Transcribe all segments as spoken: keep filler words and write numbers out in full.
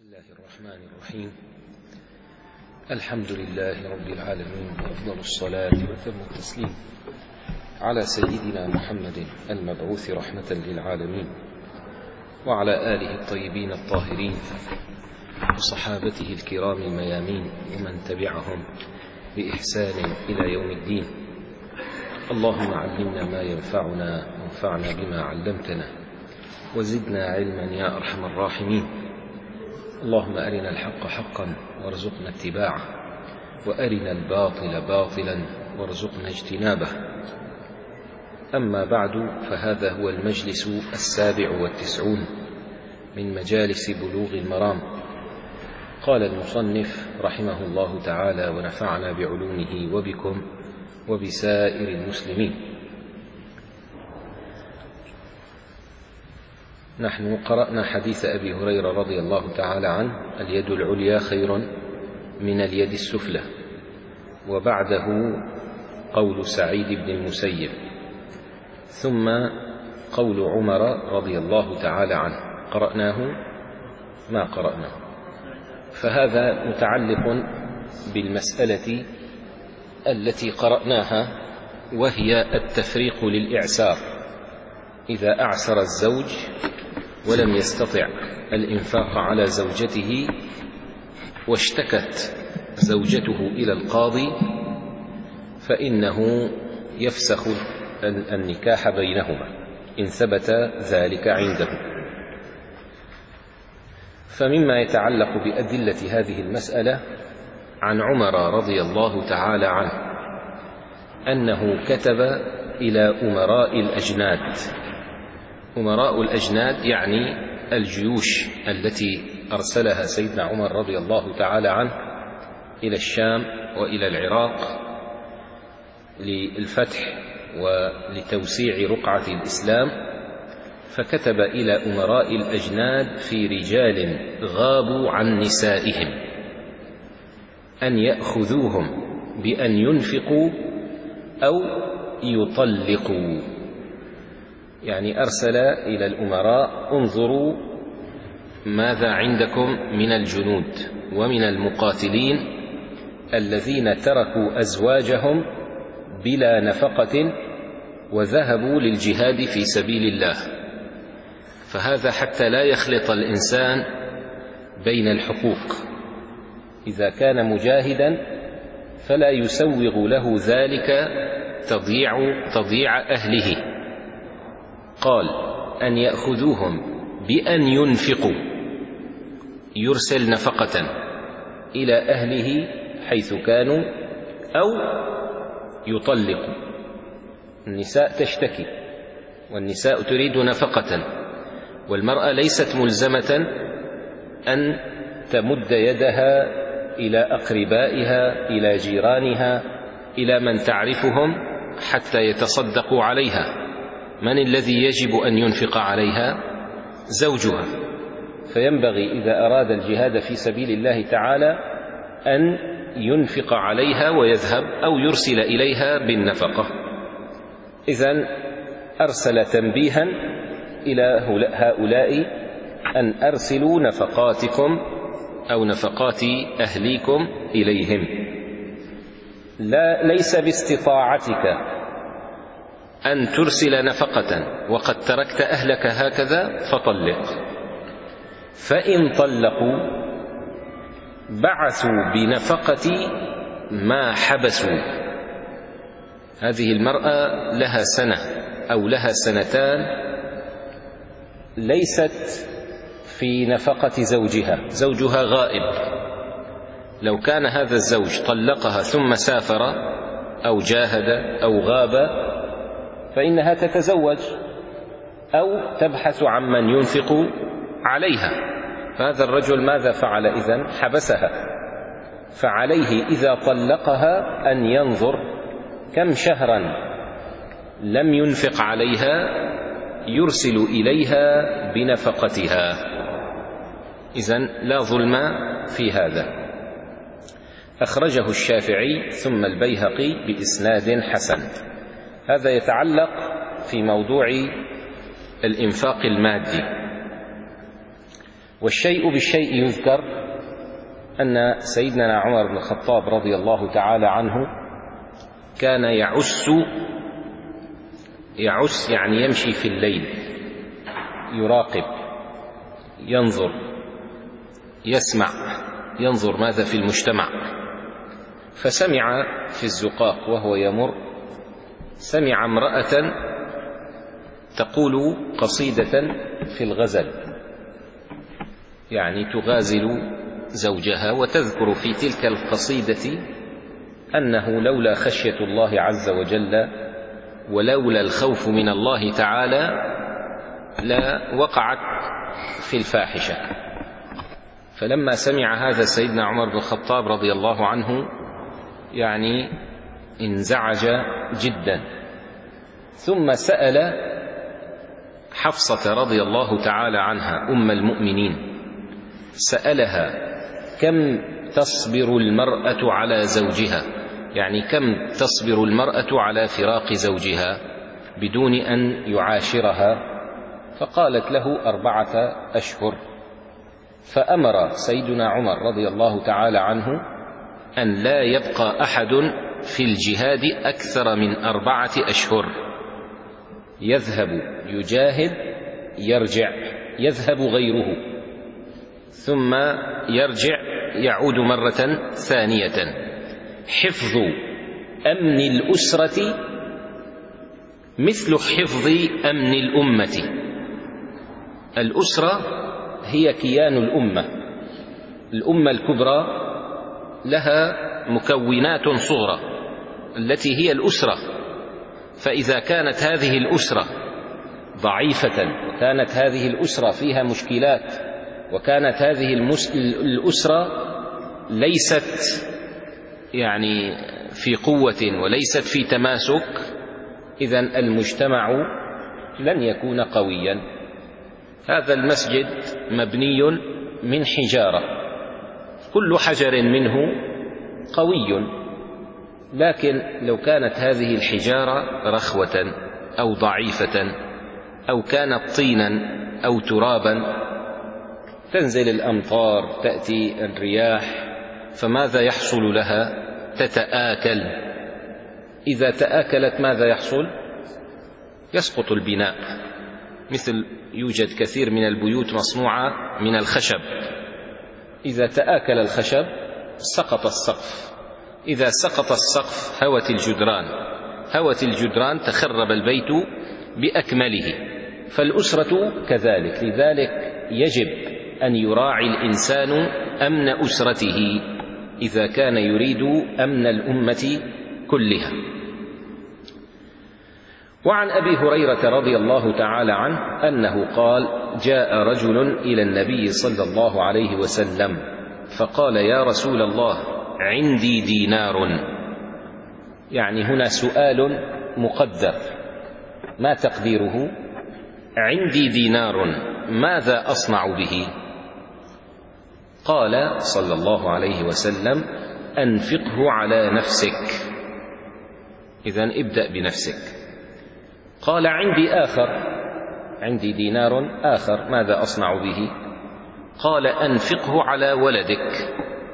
الله الرحمن الرحيم. الحمد لله رب العالمين، وأفضل الصلاة وتم التسليم على سيدنا محمد المبعوث رحمة للعالمين، وعلى آله الطيبين الطاهرين وصحابته الكرام الميامين ومن تبعهم بإحسان إلى يوم الدين. اللهم علمنا ما ينفعنا وانفعنا بما علمتنا وزدنا علما يا أرحم الراحمين. اللهم أرنا الحق حقا وارزقنا اتباعه، وأرنا الباطل باطلا وارزقنا اجتنابه. أما بعد، فهذا هو المجلس السابع والتسعون من مجالس بلوغ المرام. قال المصنف رحمه الله تعالى ونفعنا بعلومه وبكم وبسائر المسلمين. نحن قرأنا حديث أبي هريرة رضي الله تعالى عنه: اليد العليا خير من اليد السفلى، وبعده قول سعيد بن المسيب، ثم قول عمر رضي الله تعالى عنه. قرأناه ما قرأناه، فهذا متعلق بالمسألة التي قرأناها، وهي التفريق للإعسار. إذا أعسر الزوج ولم يستطع الإنفاق على زوجته واشتكت زوجته إلى القاضي، فإنه يفسخ النكاح بينهما إن ثبت ذلك عنده. فمما يتعلق بأدلة هذه المسألة عن عمر رضي الله تعالى عنه أنه كتب إلى أمراء الأجناد. أمراء الأجناد يعني الجيوش التي أرسلها سيدنا عمر رضي الله تعالى عنه إلى الشام وإلى العراق للفتح ولتوسيع رقعة الإسلام، فكتب إلى أمراء الأجناد في رجال غابوا عن نسائهم أن يأخذوهم بأن ينفقوا أو يطلقوا. يعني أرسل إلى الأمراء: انظروا ماذا عندكم من الجنود ومن المقاتلين الذين تركوا أزواجهم بلا نفقة وذهبوا للجهاد في سبيل الله. فهذا حتى لا يخلط الإنسان بين الحقوق. إذا كان مجاهدا فلا يسوغ له ذلك تضييع, تضييع أهله. قال: أن يأخذوهم بأن ينفقوا، يرسل نفقة إلى أهله حيث كانوا، أو يطلقوا. النساء تشتكي والنساء تريد نفقة، والمرأة ليست ملزمة أن تمد يدها إلى أقربائها، إلى جيرانها، إلى من تعرفهم حتى يتصدقوا عليها. من الذي يجب أن ينفق عليها؟ زوجها. فينبغي إذا أراد الجهاد في سبيل الله تعالى أن ينفق عليها ويذهب أو يرسل إليها بالنفقة. إذن أرسل تنبيها إلى هؤلاء أن أرسلوا نفقاتكم أو نفقات أهليكم إليهم. لا ليس باستطاعتك أن ترسل نفقة وقد تركت أهلك هكذا، فطلق. فإن طلقوا بعثوا بنفقة ما حبسوا. هذه المرأة لها سنة أو لها سنتان ليست في نفقة زوجها، زوجها غائب. لو كان هذا الزوج طلقها ثم سافر أو جاهد أو غاب فإنها تتزوج أو تبحث عن من ينفق عليها. فهذا الرجل ماذا فعل إذن؟ حبسها. فعليه إذا طلقها أن ينظر كم شهرا لم ينفق عليها، يرسل إليها بنفقتها. إذن لا ظلم في هذا. أخرجه الشافعي ثم البيهقي بإسناد حسن. هذا يتعلق في موضوع الإنفاق المادي. والشيء بالشيء يذكر أن سيدنا عمر بن الخطاب رضي الله تعالى عنه كان يعس يعس يعني يمشي في الليل، يراقب، ينظر، يسمع، ينظر ماذا في المجتمع. فسمع في الزقاق وهو يمر، سمع امرأة تقول قصيدة في الغزل، يعني تغازل زوجها وتذكر في تلك القصيدة أنه لولا خشية الله عز وجل ولولا الخوف من الله تعالى لا وقعت في الفاحشة. فلما سمع هذا سيدنا عمر بن الخطاب رضي الله عنه يعني انزعج جدا، ثم سأل حفصة رضي الله تعالى عنها أم المؤمنين، سألها كم تصبر المرأة على زوجها، يعني كم تصبر المرأة على فراق زوجها بدون أن يعاشرها؟ فقالت له أربعة أشهر. فأمر سيدنا عمر رضي الله تعالى عنه أن لا يبقى أحد في الجهاد أكثر من أربعة أشهر، يذهب يجاهد يرجع، يذهب غيره ثم يرجع يعود مرة ثانية. حفظ أمن الأسرة مثل حفظ أمن الأمة. الأسرة هي كيان الأمة، الأمة الكبرى لها مكونات صغرى التي هي الأسرة، فإذا كانت هذه الأسرة ضعيفة وكانت هذه الأسرة فيها مشكلات وكانت هذه الأسرة ليست يعني في قوة وليست في تماسك، إذن المجتمع لن يكون قويا. هذا المسجد مبني من حجارة، كل حجر منه قوي، لكن لو كانت هذه الحجارة رخوة أو ضعيفة أو كانت طينا أو ترابا تنزل الأمطار، تأتي الرياح، فماذا يحصل لها؟ تتآكل. إذا تآكلت ماذا يحصل؟ يسقط البناء، مثل يوجد كثير من البيوت مصنوعة من الخشب، إذا تآكل الخشب سقط السقف، إذا سقط السقف هوت الجدران، هوت الجدران تخرب البيت بأكمله. فالأسرة كذلك، لذلك يجب أن يراعي الإنسان أمن أسرته إذا كان يريد أمن الأمة كلها. وعن أبي هريرة رضي الله تعالى عنه أنه قال: جاء رجل إلى النبي صلى الله عليه وسلم فقال: يا رسول الله عندي دينار. يعني هنا سؤال مقدر، ما تقديره؟ عندي دينار ماذا أصنع به؟ قال صلى الله عليه وسلم: أنفقه على نفسك. إذن ابدأ بنفسك. قال: عندي آخر، عندي دينار آخر ماذا أصنع به؟ قال: أنفقه على ولدك.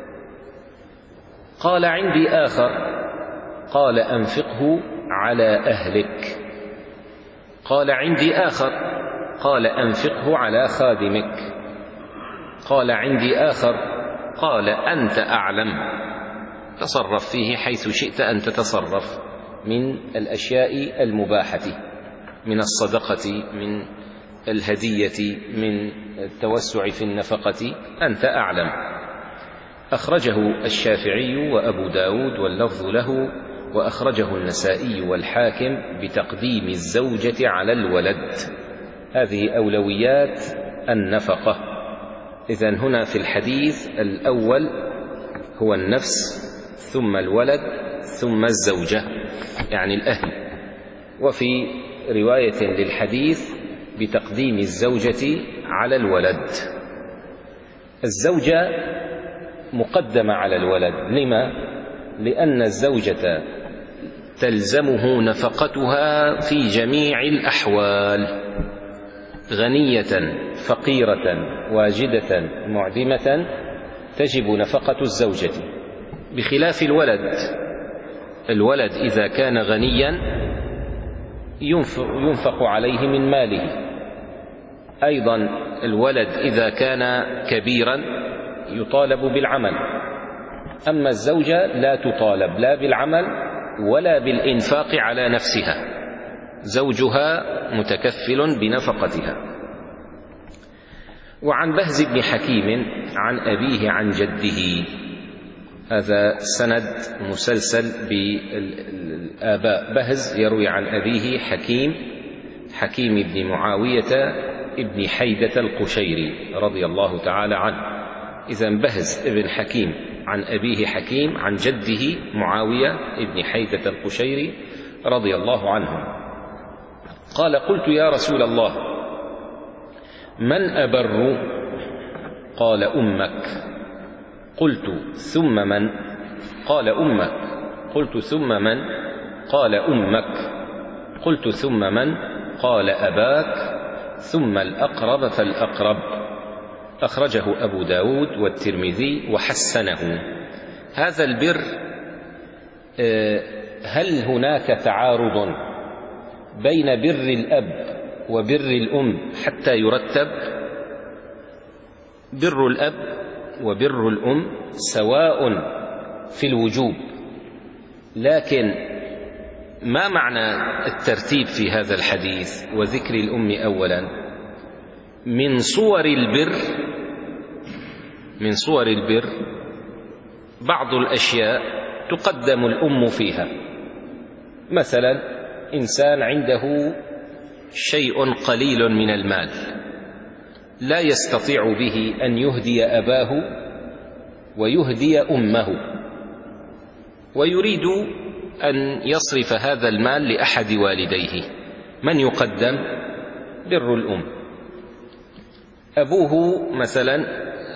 قال: عندي آخر. قال: أنفقه على أهلك. قال: عندي آخر. قال: أنفقه على خادمك. قال: عندي آخر. قال: أنت أعلم، تصرف فيه حيث شئت أن تتصرف من الأشياء المباحة، من الصدقة، من الهدية، من التوسع في النفقة، أنت أعلم. أخرجه الشافعي وأبو داود واللفظ له، وأخرجه النسائي والحاكم بتقديم الزوجة على الولد. هذه أولويات النفقة. إذن هنا في الحديث الأول هو النفس، ثم الولد، ثم الزوجة يعني الأهل. وفي رواية للحديث بتقديم الزوجة على الولد. الزوجة مقدمة على الولد. لما؟ لأن الزوجة تلزمه نفقتها في جميع الأحوال، غنية فقيرة واجدة معدمة تجب نفقة الزوجة، بخلاف الولد. الولد إذا كان غنيا ينفق عليه من ماله. أيضا الولد إذا كان كبيرا يطالب بالعمل، أما الزوجة لا تطالب لا بالعمل ولا بالإنفاق على نفسها، زوجها متكفل بنفقتها. وعن بهز بن حكيم عن أبيه عن جده، هذا سند مسلسل بالآباء. بهز يروي عن أبيه حكيم حكيم بن معاوية ابن حيدة القشيري رضي الله تعالى عنه. إذن بهز ابن حكيم عن أبيه حكيم عن جده معاوية ابن حيدة القشيري رضي الله عنه قال: قلت يا رسول الله من أبر؟ قال: أمك. قلت: ثم من؟ قال: أمك. قلت: ثم من؟ قال: أمك. قلت: ثم من؟ قال: أباك، ثم الأقرب فالأقرب. أخرجه أبو داود والترمذي وحسنه. هذا البر، هل هناك تعارض بين بر الأب وبر الأم حتى يرتب؟ بر الأب وبر الأم سواء في الوجوب، لكن ما معنى الترتيب في هذا الحديث وذكر الأم أولا؟ من صور البر من صور البر بعض الأشياء تقدم الأم فيها. مثلا إنسان عنده شيء قليل من المال لا يستطيع به أن يهدي أباه ويهدي أمه، ويريد أن يصرف هذا المال لأحد والديه، من يقدم؟ بر الأم. أبوه مثلا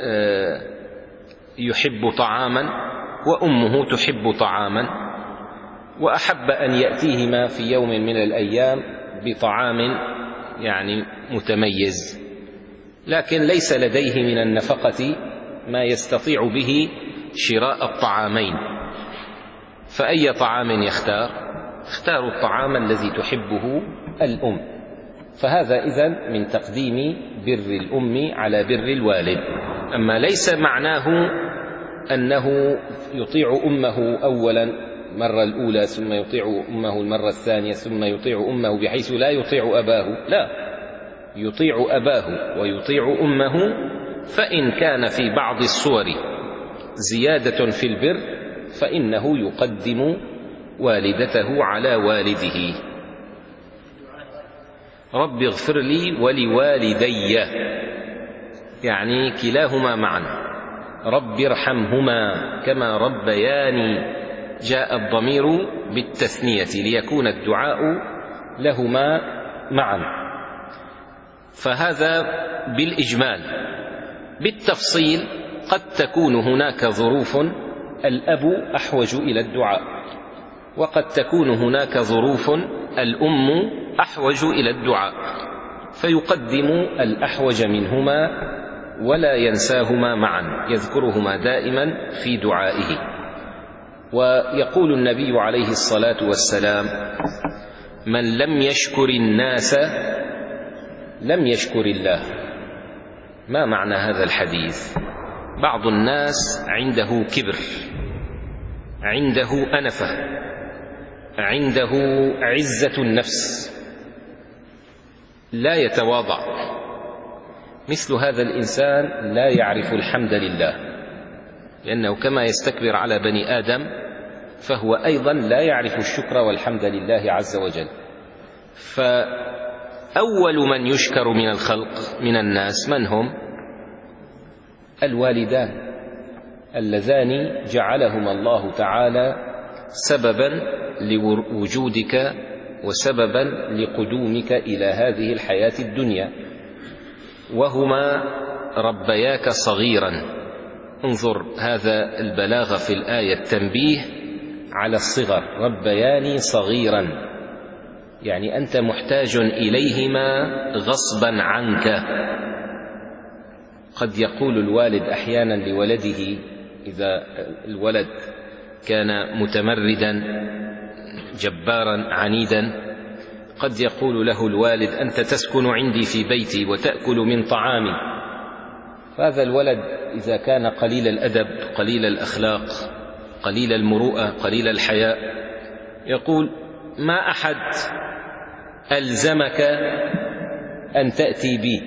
يحب طعاما وأمه تحب طعاما، وأحب أن يأتيهما في يوم من الأيام بطعام يعني متميز، لكن ليس لديه من النفقة ما يستطيع به شراء الطعامين، فأي طعام يختار؟ اختار الطعام الذي تحبه الأم. فهذا إذن من تقديم بر الأم على بر الوالد. أما ليس معناه أنه يطيع أمه أولا المرة الأولى ثم يطيع أمه المرة الثانية ثم يطيع أمه بحيث لا يطيع أباه، لا، يطيع أباه ويطيع أمه. فإن كان في بعض الصور زيادة في البر فإنه يقدم والدته على والده. رب اغفر لي ولوالدي، يعني كلاهما معا. رب ارحمهما كما ربياني، جاء الضمير بالتثنية ليكون الدعاء لهما معا. فهذا بالإجمال. بالتفصيل قد تكون هناك ظروف الأب أحوج إلى الدعاء، وقد تكون هناك ظروف الأم أحوج إلى الدعاء، فيقدم الأحوج منهما ولا ينساهما معا، يذكرهما دائما في دعائه. ويقول النبي عليه الصلاة والسلام: من لم يشكر الناس لم يشكر الله. ما معنى هذا الحديث؟ بعض الناس عنده كبر، عنده أنفة، عنده عزة النفس، لا يتواضع. مثل هذا الإنسان لا يعرف الحمد لله، لأنه كما يستكبر على بني آدم فهو أيضا لا يعرف الشكر والحمد لله عز وجل. فأول من يشكر من الخلق من الناس من هم؟ الوالدان اللذان جعلهما الله تعالى سببا لوجودك وسببا لقدومك إلى هذه الحياة الدنيا، وهما ربياك صغيرا. انظر هذا البلاغة في الآية، التنبيه على الصغر، ربياني صغيرا. يعني أنت محتاج إليهما غصبا عنك. قد يقول الوالد أحيانا لولده إذا الولد كان متمردا جبارا عنيدا، قد يقول له الوالد: أنت تسكن عندي في بيتي وتأكل من طعامي. فهذا الولد إذا كان قليل الأدب قليل الأخلاق قليل المروءة قليل الحياء يقول: ما أحد ألزمك أن تأتي بي،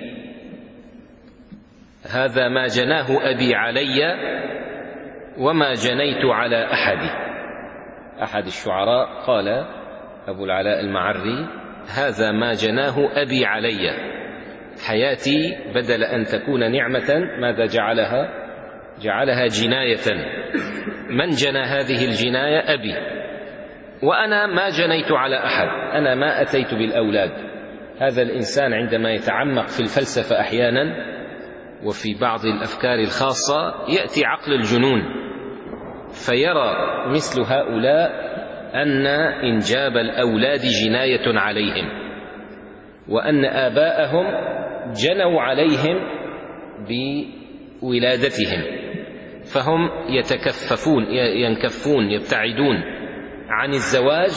هذا ما جناه أبي علي وما جنيت على أحد. أحد الشعراء قال أبو العلاء المعري: هذا ما جناه أبي علي، حياتي بدل أن تكون نعمة ماذا جعلها؟ جعلها جناية. من جنى هذه الجناية؟ أبي، وأنا ما جنيت على أحد، أنا ما أتيت بالأولاد. هذا الإنسان عندما يتعمق في الفلسفة أحيانا وفي بعض الأفكار الخاصة يأتي عقل الجنون، فيرى مثل هؤلاء أن إنجاب الأولاد جناية عليهم، وأن آباءهم جنوا عليهم بولادتهم، فهم يتكففون ينكفون يبتعدون عن الزواج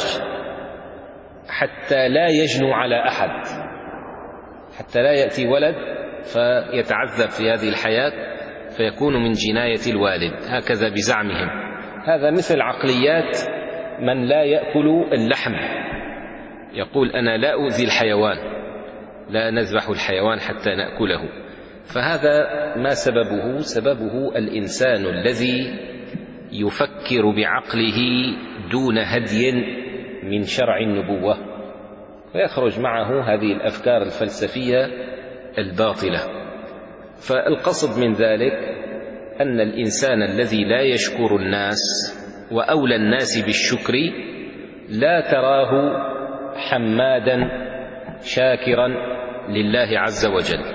حتى لا يجنوا على أحد، حتى لا يأتي ولد فيتعذب في هذه الحياة فيكون من جناية الوالد، هكذا بزعمهم. هذا مثل عقليات من لا يأكل اللحم، يقول: أنا لا أؤذي الحيوان، لا نذبح الحيوان حتى نأكله. فهذا ما سببه؟ سببه الإنسان الذي يفكر بعقله دون هدي من شرع النبوة، فيخرج معه هذه الأفكار الفلسفية الباطلة. فالقصد من ذلك أن الإنسان الذي لا يشكر الناس وأولى الناس بالشكر لا تراه حمادا شاكرا لله عز وجل.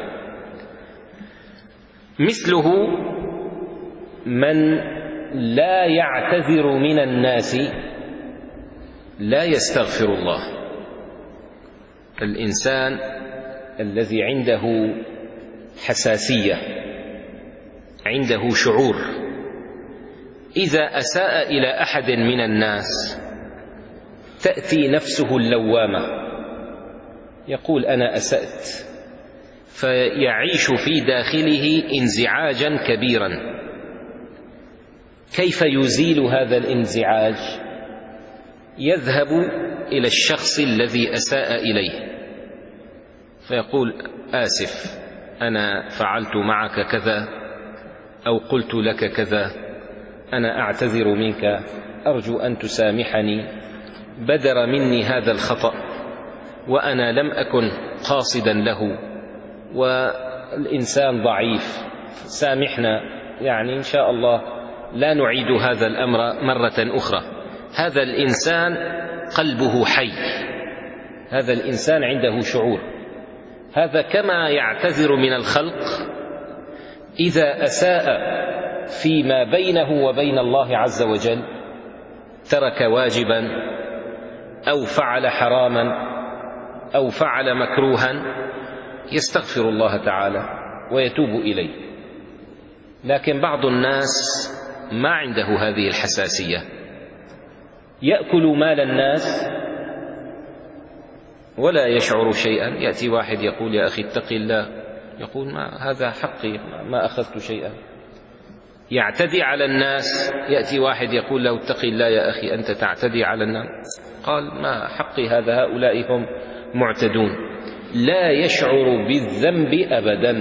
مثله من لا يعتذر من الناس لا يستغفر الله. الإنسان الذي عنده حساسية، عنده شعور، إذا أساء إلى أحد من الناس تأتي نفسه اللوامة، يقول: أنا أسأت، فيعيش في داخله انزعاجا كبيرا. كيف يزيل هذا الانزعاج؟ يذهب إلى الشخص الذي أساء إليه فيقول: آسف، أنا فعلت معك كذا أو قلت لك كذا، أنا أعتذر منك، أرجو أن تسامحني، بدر مني هذا الخطأ وأنا لم أكن قاصدا له، والإنسان ضعيف، سامحنا، يعني إن شاء الله لا نعيد هذا الأمر مرة أخرى. هذا الإنسان قلبه حي، هذا الإنسان عنده شعور. هذا كما يعتذر من الخلق إذا أساء فيما بينه وبين الله عز وجل، ترك واجبا أو فعل حراما أو فعل مكروها، يستغفر الله تعالى ويتوب إليه. لكن بعض الناس ما عنده هذه الحساسية، يأكل مال الناس ولا يشعر شيئا. يأتي واحد يقول: يا أخي اتق الله، يقول: ما هذا حقي، ما أخذت شيئا. يعتدي على الناس، يأتي واحد يقول له: اتق الله يا أخي، أنت تعتدي على الناس. قال: ما حقي هذا، هؤلاء هم معتدون. لا يشعر بالذنب أبدا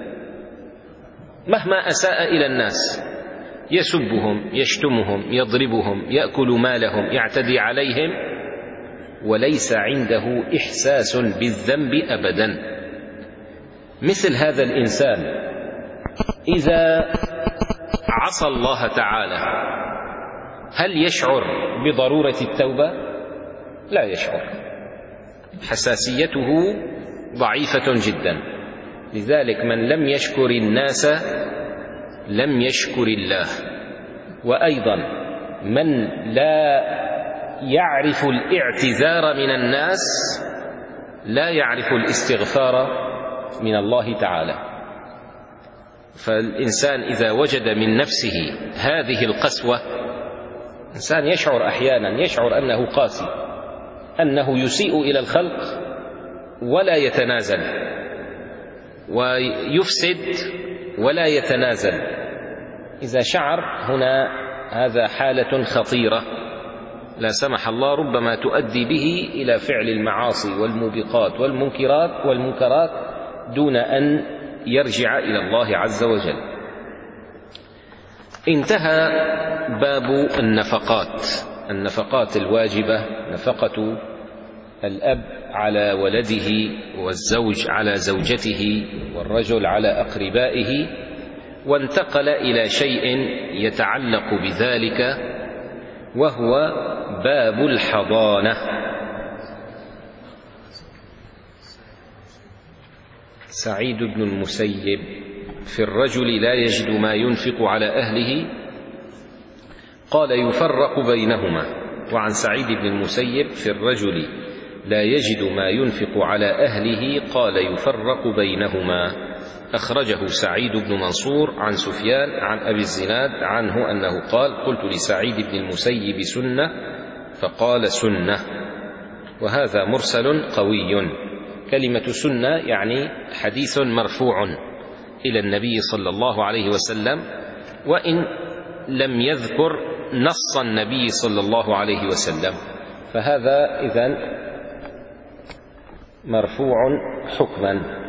مهما أساء إلى الناس، يسبهم، يشتمهم، يضربهم، يأكل مالهم، يعتدي عليهم، وليس عنده إحساس بالذنب أبدا. مثل هذا الإنسان إذا عصى الله تعالى هل يشعر بضرورة التوبة؟ لا يشعر، حساسيته ضعيفة جدا. لذلك من لم يشكر الناس لم يشكر الله. وأيضا من لا يعرف الاعتذار من الناس لا يعرف الاستغفار من الله تعالى. فالإنسان إذا وجد من نفسه هذه القسوة، إنسان يشعر أحيانا يشعر أنه قاسي، أنه يسيء إلى الخلق ولا يتنازل، ويفسد ولا يتنازل. إذا شعر هنا هذا حالة خطيرة لا سمح الله ربما تؤدي به إلى فعل المعاصي والموبقات والمنكرات والمنكرات دون أن يرجع إلى الله عز وجل. انتهى باب النفقات، النفقات الواجبة، نفقة الأب على ولده، والزوج على زوجته، والرجل على أقربائه، وانتقل إلى شيء يتعلق بذلك وهو باب الحضانة. سعيد بن المسيب: في الرجل لا يجد ما ينفق على أهله، قال يفرق بينهما. وعن سعيد بن المسيب: في الرجل لا يجد ما ينفق على أهله، قال يفرق بينهما. أخرجه سعيد بن منصور عن سفيان عن أبي الزناد عنه أنه قال: قلت لسعيد بن المسيب سنة، فقال سنة. وهذا مرسل قوي. كلمة سنة يعني حديث مرفوع إلى النبي صلى الله عليه وسلم، وإن لم يذكر نص النبي صلى الله عليه وسلم، فهذا إذن مرفوع حكما.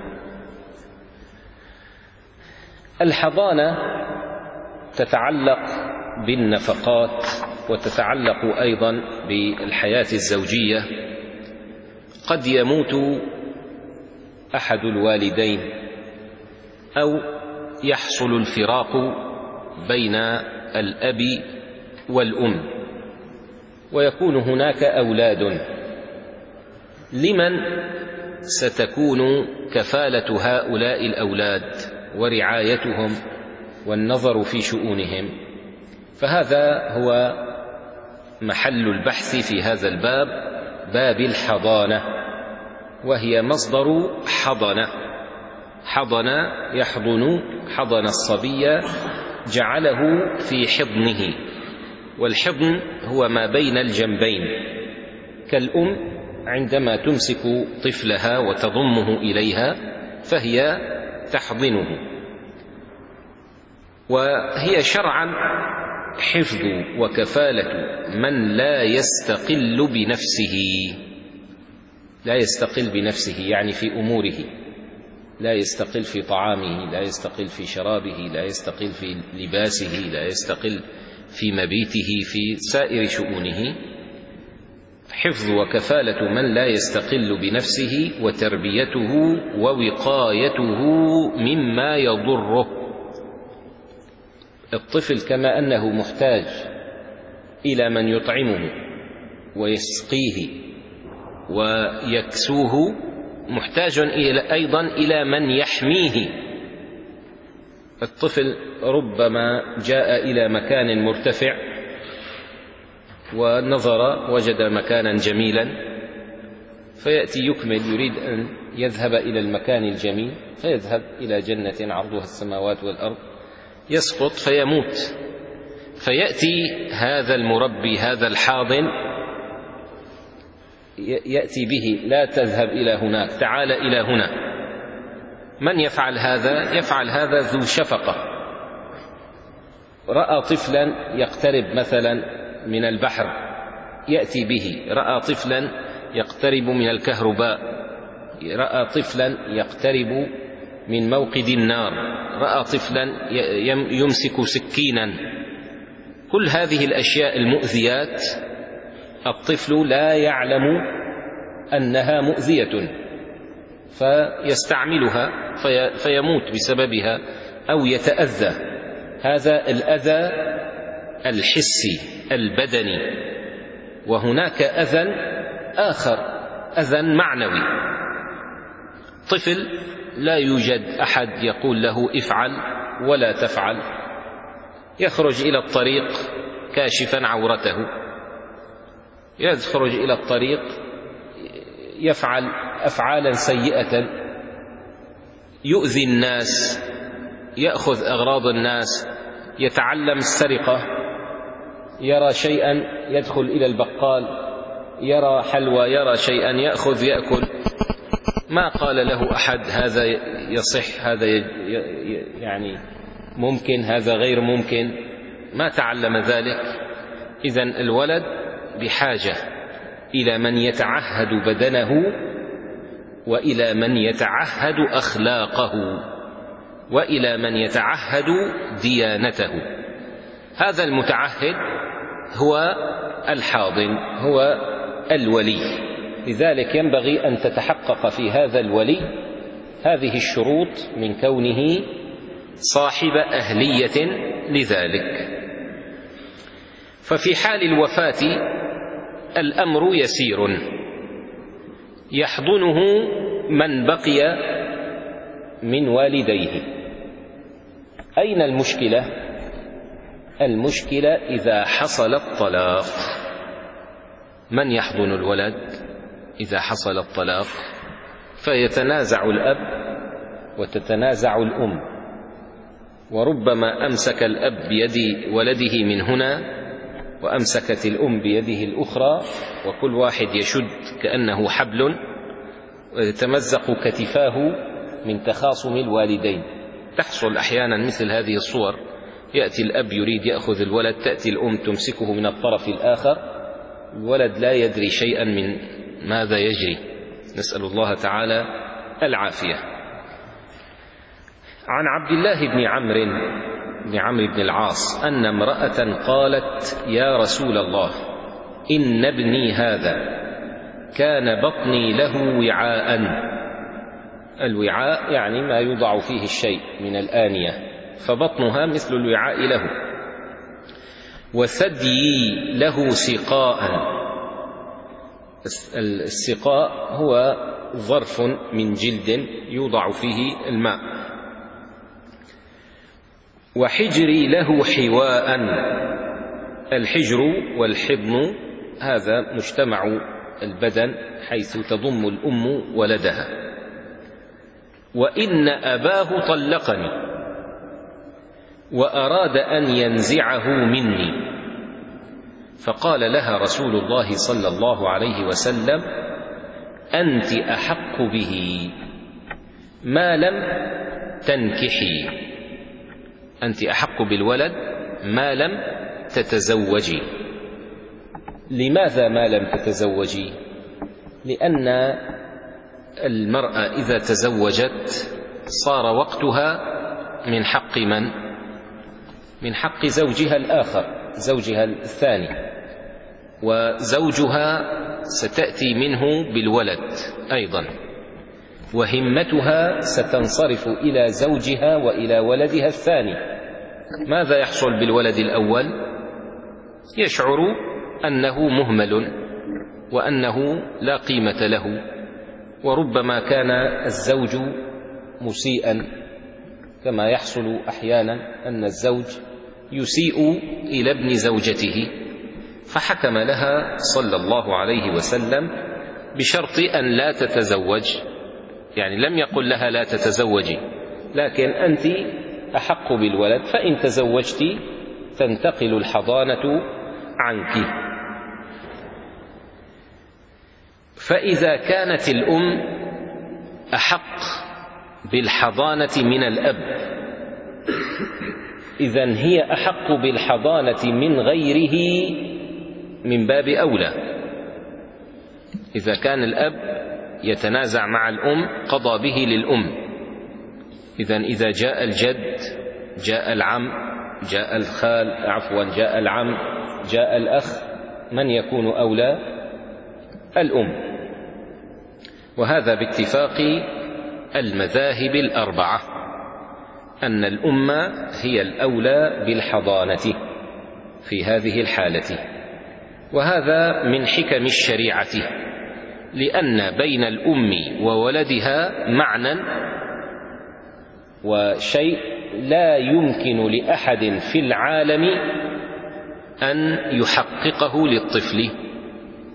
الحضانة تتعلق بالنفقات، وتتعلق أيضا بالحياة الزوجية. قد يموت أحد الوالدين، أو يحصل الفراق بين الأب والأم، ويكون هناك أولاد. لمن ستكون كفالة هؤلاء الأولاد ورعايتهم والنظر في شؤونهم؟ فهذا هو محل البحث في هذا الباب، باب الحضانة، وهي مصدر حضنة. حضن يحضن، حضن الصبي جعله في حضنه، والحضن هو ما بين الجنبين، كالأم عندما تمسك طفلها وتضمه إليها فهي تحضنه. وهي شرعا حفظ وكفالة من لا يستقل بنفسه، لا يستقل بنفسه يعني في أموره، لا يستقل في طعامه، لا يستقل في شرابه، لا يستقل في لباسه، لا يستقل في مبيته، في سائر شؤونه. حفظ وكفالة من لا يستقل بنفسه، وتربيته ووقايته مما يضره. الطفل كما أنه محتاج إلى من يطعمه ويسقيه ويكسوه، محتاج أيضا إلى من يحميه. الطفل ربما جاء إلى مكان مرتفع ونظر وجد مكانا جميلا، فيأتي يكمل، يريد أن يذهب إلى المكان الجميل، فيذهب إلى جنة عرضها السماوات والأرض، يسقط فيموت. فيأتي هذا المربي، هذا الحاضن، يأتي به: لا تذهب إلى هناك، تعال إلى هنا. من يفعل هذا؟ يفعل هذا ذو شفقة. رأى طفلا يقترب مثلا من البحر يأتي به، رأى طفلا يقترب من الكهرباء، رأى طفلا يقترب من موقد النار، رأى طفلا يمسك سكينا. كل هذه الأشياء المؤذيات الطفل لا يعلم أنها مؤذية، فيستعملها في فيموت بسببها أو يتأذى. هذا الأذى الحسي البدني. وهناك أذى آخر، أذى معنوي. طفل لا يوجد أحد يقول له افعل ولا تفعل، يخرج إلى الطريق كاشفا عورته، يخرج إلى الطريق يفعل أفعالا سيئة، يؤذي الناس، يأخذ أغراض الناس، يتعلم السرقة، يرى شيئا يدخل إلى البقال، يرى حلوى، يرى شيئا يأخذ يأكل، ما قال له أحد هذا يصح، هذا يعني ممكن، هذا غير ممكن، ما تعلم ذلك. إذن الولد بحاجة إلى من يتعهد بدنه وإلى من يتعهد أخلاقه وإلى من يتعهد ديانته. هذا المتعهد هو الحاضن، هو الولي. لذلك ينبغي أن تتحقق في هذا الولي هذه الشروط من كونه صاحب أهلية لذلك. ففي حال الوفاة الأمر يسير، يحضنه من بقي من والديه. أين المشكلة؟ المشكلة إذا حصل الطلاق. من يحضن الولد إذا حصل الطلاق؟ فيتنازع الأب وتتنازع الأم، وربما أمسك الأب بيد ولده من هنا وأمسكت الأم بيده الأخرى، وكل واحد يشد كأنه حبل ويتمزق كتفاه من تخاصم الوالدين. تحصل أحيانا مثل هذه الصور، يأتي الأب يريد يأخذ الولد، تأتي الأم تمسكه من الطرف الآخر، الولد لا يدري شيئا من ماذا يجري، نسأل الله تعالى العافية. عن عبد الله بن عمرو بن عمرو بن العاص أن امرأة قالت: يا رسول الله، إن ابني هذا كان بطني له وعاء. الوعاء يعني ما يوضع فيه الشيء من الآنية، فبطنها مثل الوعاء له، وثديي له سقاء. السقاء هو ظرف من جلد يوضع فيه الماء. وحجري له حواء. الحجر والحضن هذا مجتمع البدن حيث تضم الأم ولدها. وإن أباه طلقني وأراد أن ينزعه مني، فقال لها رسول الله صلى الله عليه وسلم: أنت أحق به ما لم تنكحي، أنت أحق بالولد ما لم تتزوجي. لماذا ما لم تتزوجي؟ لأن المرأة إذا تزوجت صار وقتها من حق من؟ من حق زوجها الآخر، زوجها الثاني، وزوجها ستأتي منه بالولد أيضا، وهمتها ستنصرف إلى زوجها وإلى ولدها الثاني. ماذا يحصل بالولد الأول؟ يشعر أنه مهمل وأنه لا قيمة له، وربما كان الزوج مسيئا، كما يحصل أحيانا أن الزوج يسيء إلى ابن زوجته، فحكم لها صلى الله عليه وسلم بشرط أن لا تتزوج. يعني لم يقل لها لا تتزوجي، لكن أنت أحق بالولد، فإن تزوجت تنتقل الحضانة عنك. فإذا كانت الأم أحق بالحضانة من الأب، إذن هي أحق بالحضانة من غيره من باب أولى. إذا كان الأب يتنازع مع الأم قضى به للأم. إذن إذا جاء الجد، جاء العم، جاء الخال، عفوا جاء العم، جاء الأخ، من يكون أولى؟ الأم. وهذا باتفاق المذاهب الأربعة أن الأم هي الأولى بالحضانة في هذه الحالة. وهذا من حكم الشريعة، لأن بين الأم وولدها معنى وشيء لا يمكن لأحد في العالم أن يحققه للطفل،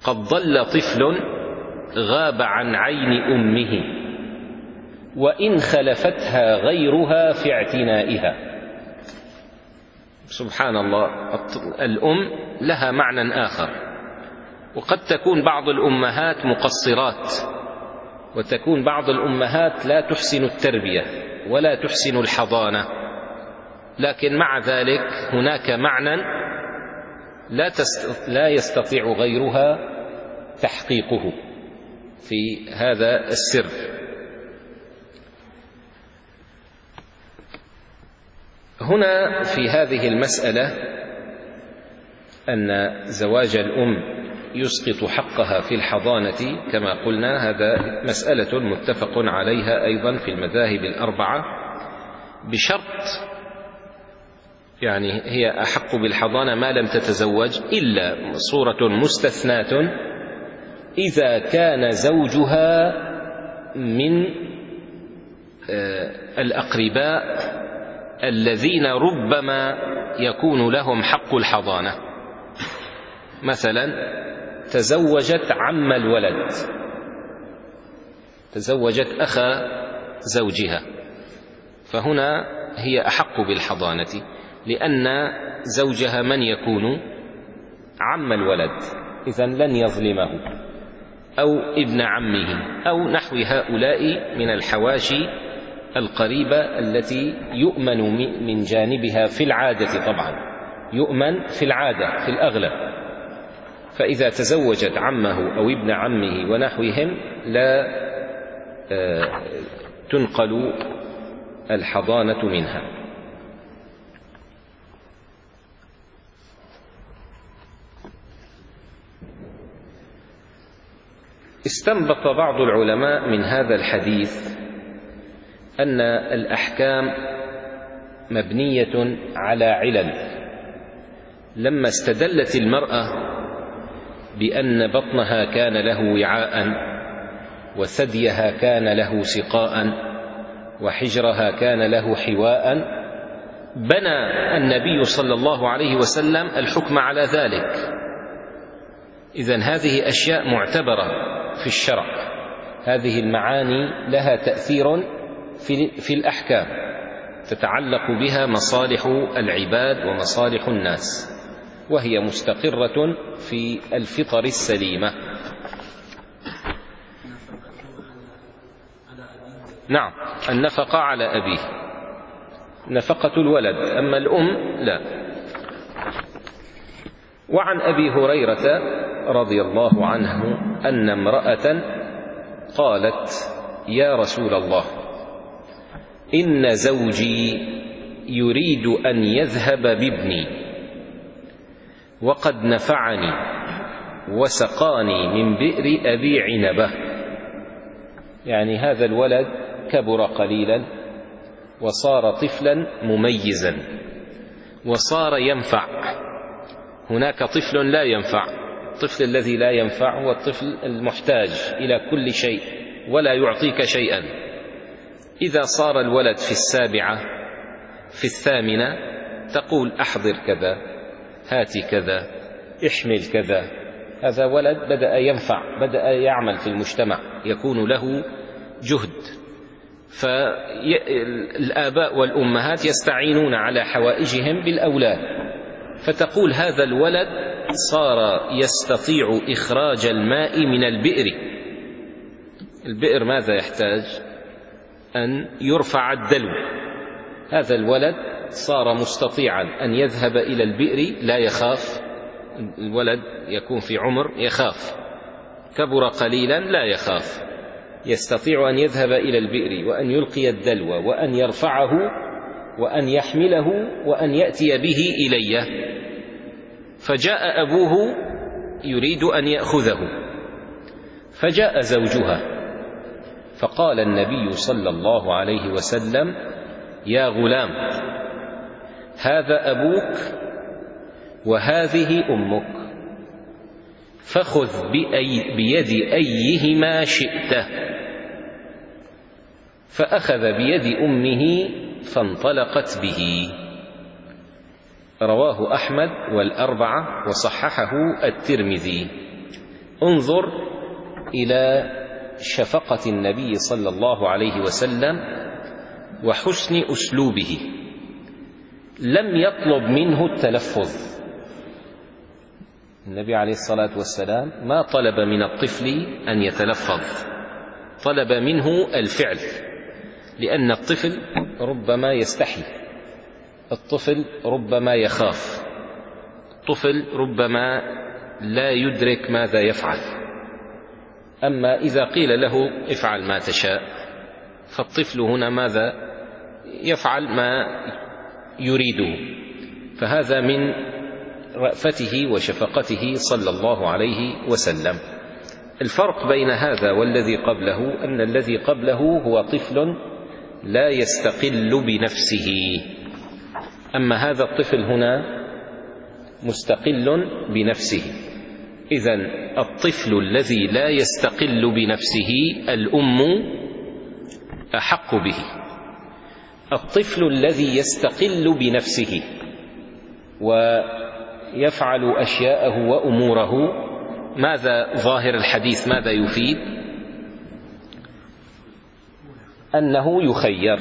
قد ضل طفل غاب عن عين أمه وإن خلفتها غيرها في اعتنائها. سبحان الله، الأم لها معنى آخر، وقد تكون بعض الأمهات مقصرات، وتكون بعض الأمهات لا تحسن التربية ولا تحسن الحضانة، لكن مع ذلك هناك معنى لا, لا يستطيع غيرها تحقيقه في هذا السر. هنا في هذه المسألة أن زواج الأم يسقط حقها في الحضانة كما قلنا، هذا مسألة متفق عليها أيضا في المذاهب الأربعة، بشرط يعني هي أحق بالحضانة ما لم تتزوج، إلا صورة مستثناة إذا كان زوجها من الأقرباء الذين ربما يكون لهم حق الحضانة. مثلا تزوجت عم الولد، تزوجت أخا زوجها، فهنا هي أحق بالحضانة، لأن زوجها من يكون عم الولد، إذن لن يظلمه، أو ابن عمه، أو نحو هؤلاء من الحواشي القريبة التي يؤمن من جانبها في العادة، طبعا يؤمن في العادة في الأغلب. فإذا تزوجت عمه أو ابن عمه ونحوهم لا تنقل الحضانة منها. استنبط بعض العلماء من هذا الحديث أن الأحكام مبنية على علل. لما استدلت المرأة بأن بطنها كان له وعاء، وثديها كان له سقاء، وحجرها كان له حواء، بنى النبي صلى الله عليه وسلم الحكم على ذلك. إذن هذه أشياء معتبرة في الشرع، هذه المعاني لها تأثير في, في الأحكام، تتعلق بها مصالح العباد ومصالح الناس، وهي مستقرة في الفطر السليمة. نعم، النفقة على أبيه، نفقة الولد، أما الأم لا. وعن أبي هريرة رضي الله عنه أن امرأة قالت: يا رسول الله، إن زوجي يريد أن يذهب بابني، وقد نفعني وسقاني من بئر أبي عنبة. يعني هذا الولد كبر قليلا وصار طفلا مميزا وصار ينفع. هناك طفل لا ينفع، الطفل الذي لا ينفع هو الطفل المحتاج إلى كل شيء ولا يعطيك شيئا. إذا صار الولد في السابعة في الثامنة تقول: أحضر كذا، هاتي كذا، احمل كذا. هذا ولد بدأ ينفع، بدأ يعمل في المجتمع، يكون له جهد. فالآباء والأمهات يستعينون على حوائجهم بالأولاد، فتقول: هذا الولد صار يستطيع إخراج الماء من البئر. البئر ماذا يحتاج؟ أن يرفع الدلو. هذا الولد صار مستطيعا أن يذهب إلى البئر، لا يخاف. الولد يكون في عمر يخاف، كبر قليلا لا يخاف، يستطيع أن يذهب إلى البئر وأن يلقي الدلو وأن يرفعه وأن يحمله وأن يأتي به إلي. فجاء أبوه يريد أن يأخذه، فجاء زوجها فقال النبي صلى الله عليه وسلم: يا غلام، هذا أبوك وهذه أمك، فخذ بأي بيد أيهما شئت. فأخذ بيد أمه فانطلقت به. رواه أحمد والأربعة وصححه الترمذي. انظر إلى شفقة النبي صلى الله عليه وسلم وحسن أسلوبه، لم يطلب منه التلفظ. النبي عليه الصلاة والسلام ما طلب من الطفل أن يتلفظ، طلب منه الفعل، لأن الطفل ربما يستحي، الطفل ربما يخاف، الطفل ربما لا يدرك ماذا يفعل. أما إذا قيل له افعل ما تشاء، فالطفل هنا ماذا يفعل؟ ما يريده. فهذا من رأفته وشفقته صلى الله عليه وسلم. الفرق بين هذا والذي قبله أن الذي قبله هو طفل لا يستقل بنفسه، أما هذا الطفل هنا مستقل بنفسه. إذن الطفل الذي لا يستقل بنفسه الأم أحق به. الطفل الذي يستقل بنفسه ويفعل أشياءه وأموره، ماذا ظاهر الحديث ماذا يفيد؟ أنه يخير.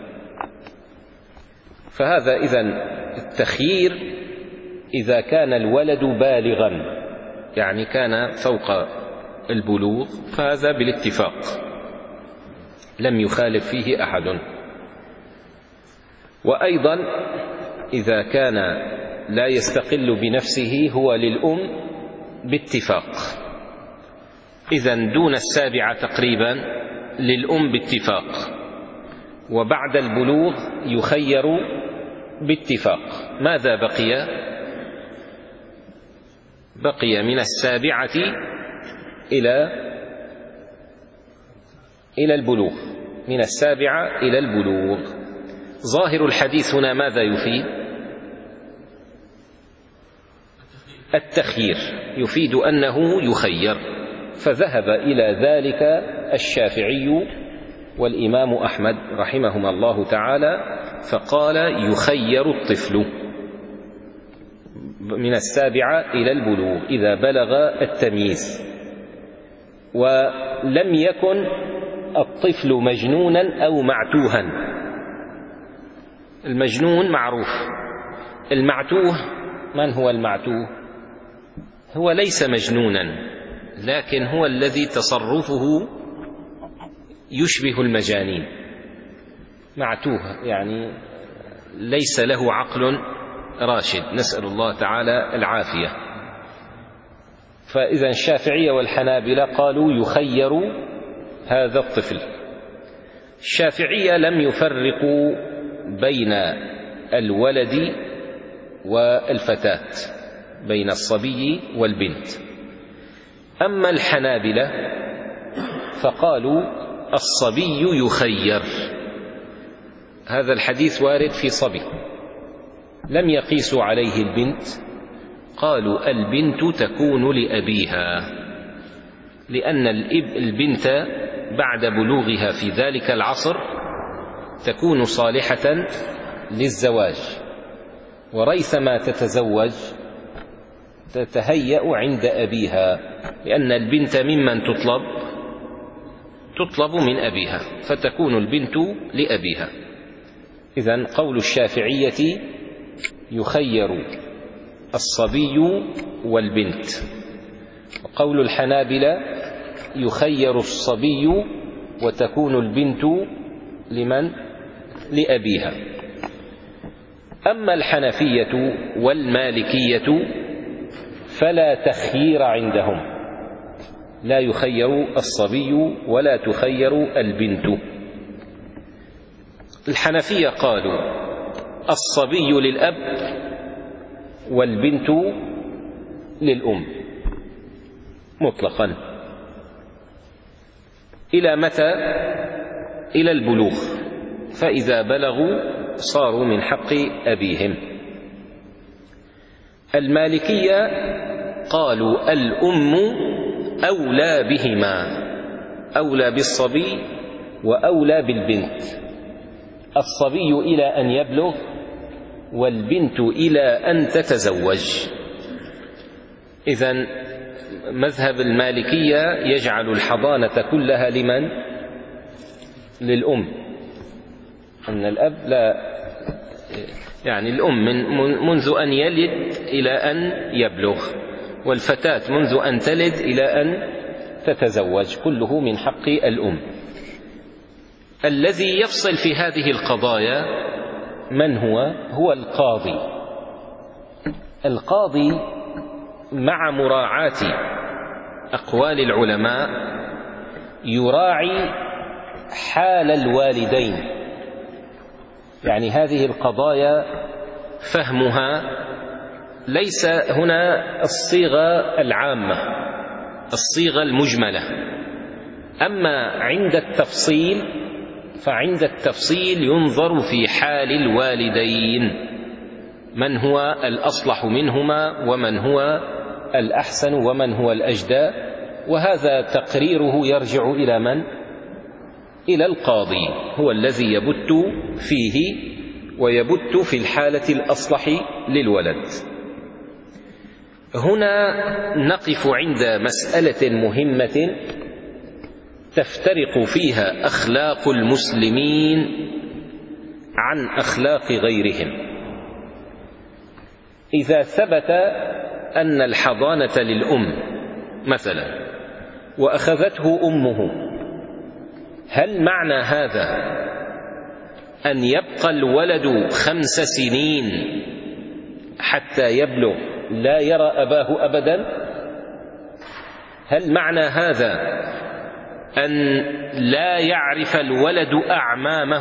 فهذا إذن التخيير إذا كان الولد بالغا، يعني كان فوق البلوغ، فهذا بالاتفاق لم يخالف فيه أحد. وأيضا إذا كان لا يستقل بنفسه هو للأم باتفاق. إذن دون السابعة تقريبا للأم باتفاق، وبعد البلوغ يخير باتفاق. ماذا بقي؟ بقي من السابعة إلى إلى البلوغ، من السابعة إلى البلوغ. ظاهر الحديث هنا ماذا يفيد؟ التخيير، يفيد أنه يخير. فذهب إلى ذلك الشافعي والإمام أحمد رحمهما الله تعالى، فقال يخير الطفل من السابعة إلى البلوغ إذا بلغ التمييز. ولم يكن الطفل مجنونا أو معتوها. المجنون معروف، المعتوه من هو المعتوه؟ هو ليس مجنونا، لكن هو الذي تصرفه يشبه المجانين. معتوه يعني ليس له عقل راشد، نسأل الله تعالى العافية. فإذا الشافعية والحنابلة قالوا يخير هذا الطفل. الشافعية لم يفرقوا بين الولد والفتاة، بين الصبي والبنت. أما الحنابلة فقالوا الصبي يخير. هذا الحديث وارد في صبي، لم يقيسوا عليه البنت، قالوا البنت تكون لأبيها، لأن البنت بعد بلوغها في ذلك العصر تكون صالحة للزواج، وريثما تتزوج تتهيأ عند أبيها، لأن البنت ممن تطلب تطلب من أبيها، فتكون البنت لأبيها. إذن قول الشافعية يخير الصبي والبنت، وقول الحنابلة يخير الصبي وتكون البنت لمن؟ لأبيها. أما الحنفية والمالكية فلا تخيير عندهم، لا يخير الصبي ولا تخير البنت. الحنفية قالوا الصبي للأب والبنت للأم مطلقا. إلى متى؟ إلى البلوغ، فإذا بلغوا صاروا من حق أبيهم. المالكية قالوا الأم أولى بهما، أولى بالصبي وأولى بالبنت. الصبي إلى أن يبلغ، والبنت إلى أن تتزوج. إذن مذهب المالكية يجعل الحضانة كلها لمن؟ للأم، أن الأب لا، يعني الأم من منذ أن يلد إلى أن يبلغ، والفتاة منذ أن تلد إلى أن تتزوج، كله من حق الأم. الذي يفصل في هذه القضايا من هو؟ هو القاضي. القاضي مع مراعاة أقوال العلماء يراعي حال الوالدين، يعني هذه القضايا فهمها ليس هنا الصيغة العامة، الصيغة المجملة. أما عند التفصيل فعند التفصيل ينظر في حال الوالدين، من هو الأصلح منهما ومن هو الأحسن ومن هو الأجدى، وهذا تقريره يرجع إلى من؟ إلى القاضي، هو الذي يبت فيه ويبت في الحالة الأصلح للولد. هنا نقف عند مسألة مهمة تفترق فيها أخلاق المسلمين عن أخلاق غيرهم. إذا ثبت أن الحضانة للأم مثلا وأخذته أمه، هل معنى هذا أن يبقى الولد خمس سنين حتى يبلغ لا يرى أباه أبدا؟ هل معنى هذا أن لا يعرف الولد أعمامه؟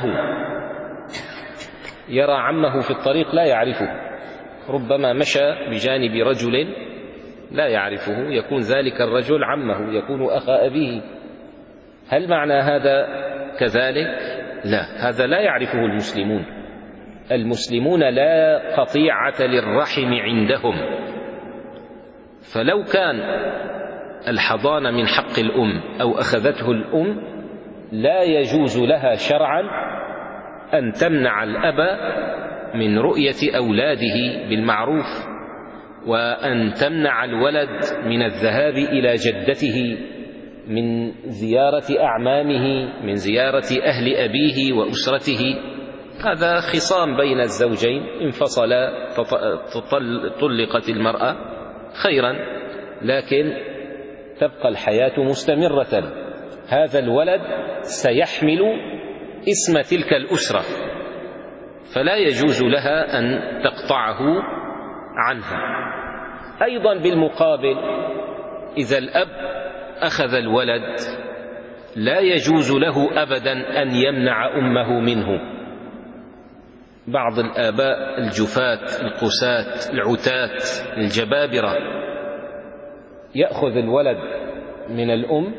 يرى عمه في الطريق لا يعرفه، ربما مشى بجانب رجل لا يعرفه، يكون ذلك الرجل عمه، يكون أخا أبيه. هل معنى هذا كذلك؟ لا، هذا لا يعرفه المسلمون. المسلمون لا قطيعة للرحم عندهم، فلو كان الحضانة من حق الأم أو أخذته الأم لا يجوز لها شرعا أن تمنع الأب من رؤية أولاده بالمعروف، وأن تمنع الولد من الذهاب إلى جدته، من زيارة أعمامه، من زيارة أهل أبيه وأسرته. هذا خصام بين الزوجين، انفصلا طلقت المرأة خيرا، لكن تبقى الحياة مستمرة. هذا الولد سيحمل اسم تلك الأسرة، فلا يجوز لها أن تقطعه عنها. أيضا بالمقابل، إذا الأب أخذ الولد لا يجوز له أبدا أن يمنع أمه منه. بعض الآباء الجفاة القساة العتاة الجبابرة يأخذ الولد من الأم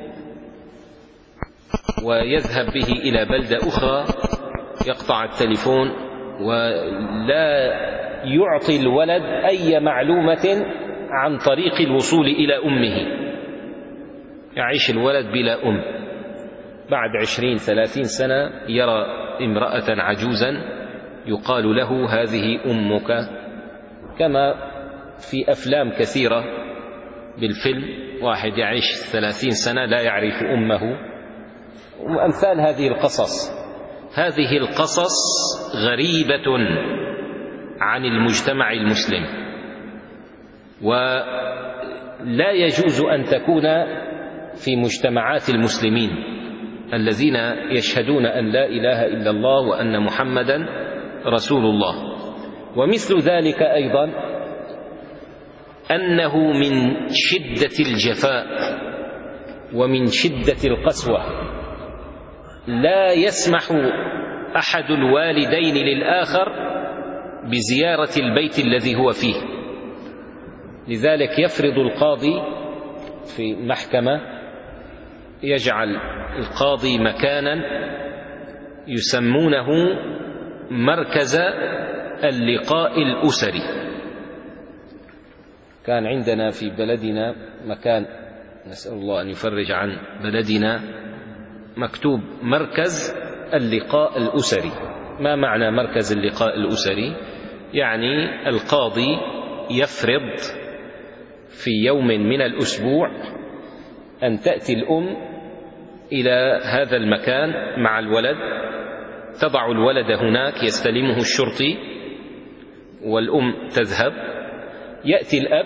ويذهب به إلى بلدة أخرى، يقطع التليفون ولا يعطي الولد أي معلومة عن طريق الوصول إلى أمه. يعيش الولد بلا أم، بعد عشرين ثلاثين سنة يرى امرأة عجوزا يقال له هذه أمك، كما في أفلام كثيرة بالفيلم واحد يعيش ثلاثين سنة لا يعرف أمه، وأمثال هذه القصص. هذه القصص غريبة عن المجتمع المسلم، ولا يجوز أن تكون في مجتمعات المسلمين الذين يشهدون أن لا إله إلا الله وأن محمدا رسول الله. ومثل ذلك أيضا أنه من شدة الجفاء ومن شدة القسوة لا يسمح أحد الوالدين للآخر بزيارة البيت الذي هو فيه. لذلك يفرض القاضي في محكمة، يجعل القاضي مكانا يسمونه مركز اللقاء الأسري. كان عندنا في بلدنا مكان، نسأل الله أن يفرج عن بلدنا، مكتوب مركز اللقاء الأسري. ما معنى مركز اللقاء الأسري؟ يعني القاضي يفرض في يوم من الأسبوع أن تأتي الأم إلى هذا المكان مع الولد، تضع الولد هناك يستلمه الشرطي والأم تذهب، يأتي الأب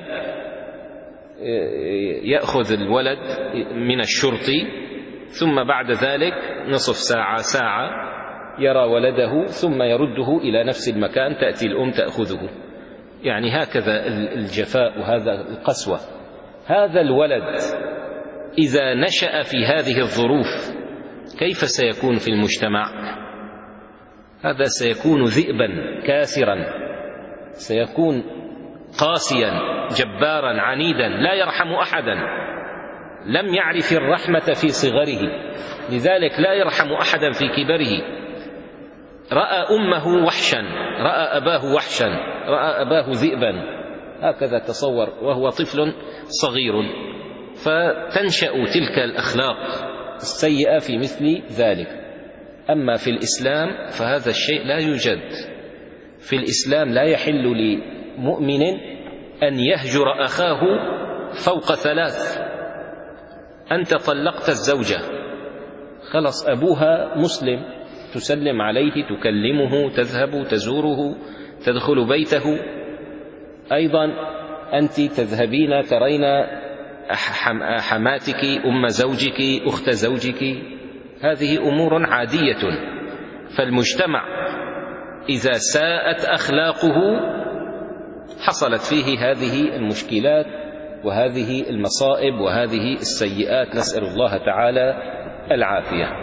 يأخذ الولد من الشرطي، ثم بعد ذلك نصف ساعة ساعة يرى ولده ثم يرده إلى نفس المكان، تأتي الأم تأخذه. يعني هكذا الجفاء وهذا القسوة. هذا الولد إذا نشأ في هذه الظروف كيف سيكون في المجتمع؟ هذا سيكون ذئبا كاسرا، سيكون قاسيا جبارا عنيدا لا يرحم أحدا، لم يعرف الرحمة في صغره، لذلك لا يرحم أحدا في كبره. رأى أمه وحشا، رأى أباه وحشا، رأى أباه ذئبا، هكذا تصور وهو طفل صغير، فتنشأ تلك الأخلاق السيئة في مثل ذلك. أما في الإسلام فهذا الشيء لا يوجد. في الإسلام لا يحل لمؤمن أن يهجر أخاه فوق ثلاث. أنت طلقت الزوجة، خلص أبوها مسلم، تسلم عليه، تكلمه، تذهب تزوره، تدخل بيته. أيضا أنت تذهبين ترين حماتك، أم زوجك، أخت زوجك، هذه أمور عادية. فالمجتمع إذا ساءت أخلاقه حصلت فيه هذه المشكلات وهذه المصائب وهذه السيئات، نسأل الله تعالى العافية.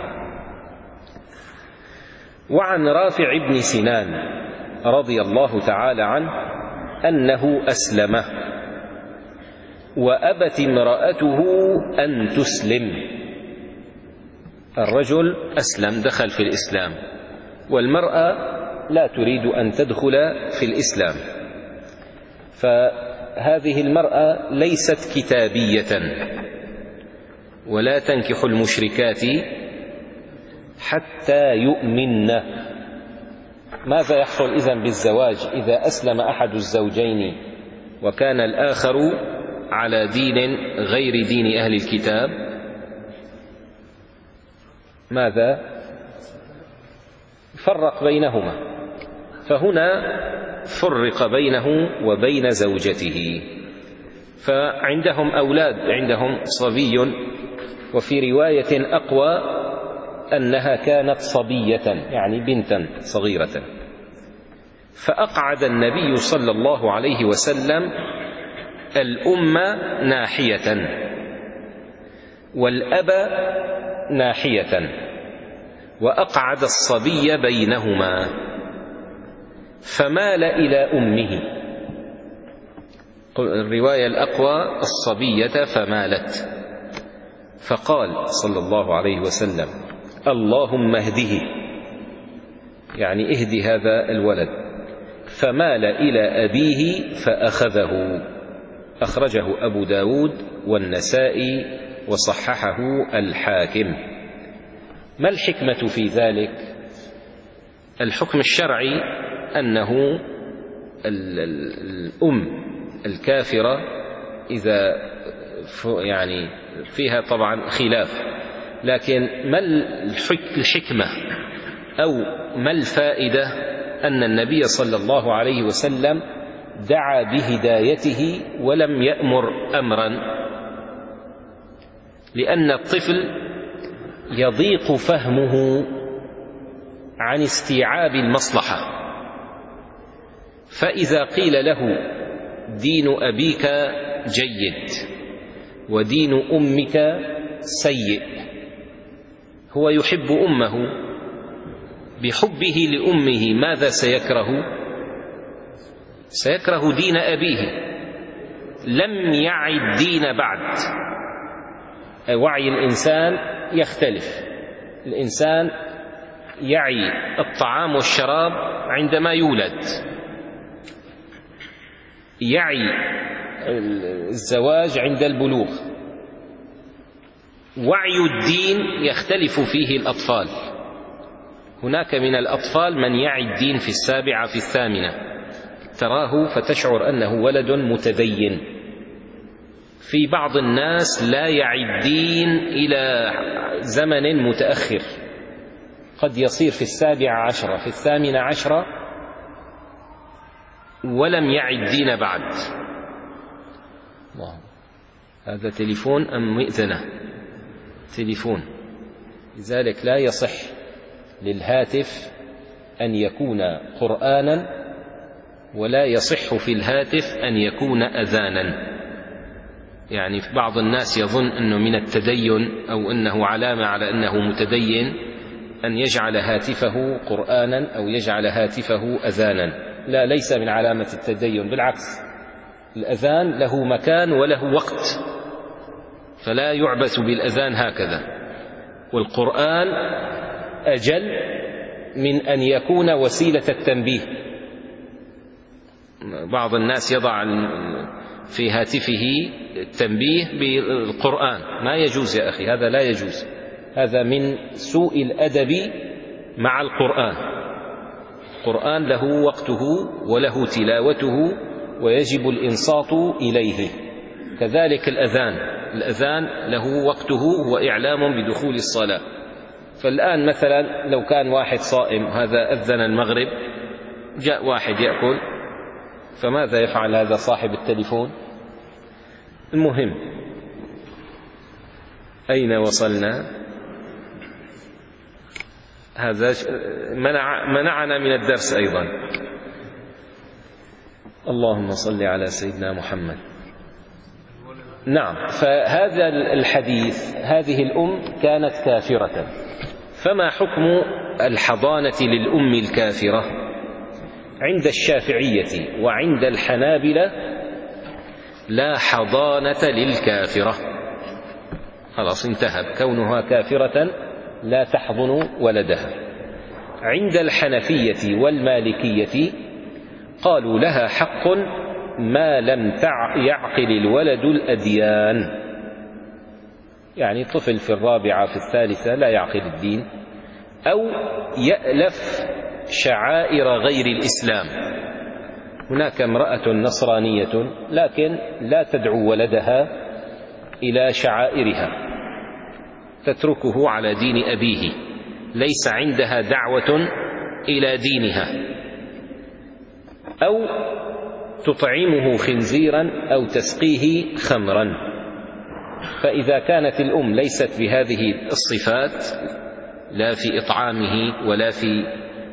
وعن رافع بن سنان رضي الله تعالى عنه أنه أسلم وأبت امرأته أن تسلم. الرجل أسلم، دخل في الإسلام، والمرأة لا تريد أن تدخل في الإسلام. فهذه المرأة ليست كتابية، ولا تنكح المشركات حتى يؤمن. ماذا يحصل إذن بالزواج إذا أسلم أحد الزوجين وكان الآخر على دين غير دين أهل الكتاب؟ ماذا؟ فرق بينهما. فهنا فرق بينه وبين زوجته، فعندهم أولاد، عندهم صبي، وفي رواية أقوى أنها كانت صبية يعني بنتا صغيرة. فأقعد النبي صلى الله عليه وسلم الأم ناحية والأب ناحية، وأقعد الصبي بينهما، فمال إلى أمه. الرواية الأقوى الصبية فمالت، فقال صلى الله عليه وسلم: اللهم اهده، يعني اهدي هذا الولد. فمال إلى أبيه فأخذه. أخرجه أبو داود والنسائي وصححه الحاكم. ما الحكمة في ذلك؟ الحكم الشرعي أنه الأم الكافرة إذا يعني فيها طبعا خلاف، لكن ما الحكمة أو ما الفائدة أن النبي صلى الله عليه وسلم دعا بهدايته ولم يأمر أمرا؟ لأن الطفل يضيق فهمه عن استيعاب المصلحة، فإذا قيل له دين أبيك جيد ودين أمك سيء، هو يحب أمه، بحبه لأمه ماذا سيكره؟ سيكره دين أبيه. لم يعي الدين بعد. وعي الإنسان يختلف. الإنسان يعي الطعام والشراب عندما يولد، يعي الزواج عند البلوغ. وعي الدين يختلف فيه الأطفال. هناك من الأطفال من يعي الدين في السابعة في الثامنة، تراه فتشعر أنه ولد متدين، في بعض الناس لا يعي الدين إلى زمن متأخر، قد يصير في السابعة عشرة في الثامنة عشرة ولم يعي الدين بعد. الله، هذا تليفون أم مئذنة؟ تليفون. لذلك لا يصح للهاتف أن يكون قرآنا، ولا يصح في الهاتف أن يكون أذانا. يعني في بعض الناس يظن أنه من التدين أو أنه علامة على أنه متدين أن يجعل هاتفه قرآنا أو يجعل هاتفه أذانا. لا، ليس من علامة التدين، بالعكس، الأذان له مكان وله وقت، فلا يعبث بالأذان هكذا. والقرآن أجل من أن يكون وسيلة التنبيه. بعض الناس يضع في هاتفه التنبيه بالقرآن، ما يجوز يا أخي، هذا لا يجوز، هذا من سوء الأدب مع القرآن. القرآن له وقته وله تلاوته ويجب الإنصات إليه. كذلك الأذان، الأذان له وقته وإعلام بدخول الصلاة. فالآن مثلا لو كان واحد صائم، هذا أذن المغرب، جاء واحد يأكل، فماذا يفعل هذا صاحب التليفون؟ المهم، أين وصلنا؟ هذا منع منعنا من الدرس أيضا. اللهم صل على سيدنا محمد. نعم، فهذا الحديث، هذه الأم كانت كافرة، فما حكم الحضانة للأم الكافرة؟ عند الشافعية وعند الحنابلة لا حضانة للكافرة، خلاص انتهى، كونها كافرة لا تحضن ولدها. عند الحنفية والمالكية قالوا لها حق ما لم يعقل الولد الأديان، يعني طفل في الرابعة في الثالثة لا يعقل الدين، أو يألف شعائر غير الإسلام. هناك امرأة نصرانية لكن لا تدعو ولدها إلى شعائرها، تتركه على دين أبيه، ليس عندها دعوة إلى دينها، أو تطعمه خنزيرا أو تسقيه خمرا. فإذا كانت الأم ليست بهذه الصفات، لا في إطعامه ولا في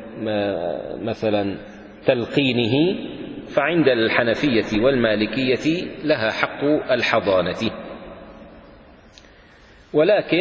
مثلا تلقينه، فعند الحنفية والمالكية لها حق الحضانة. ولكن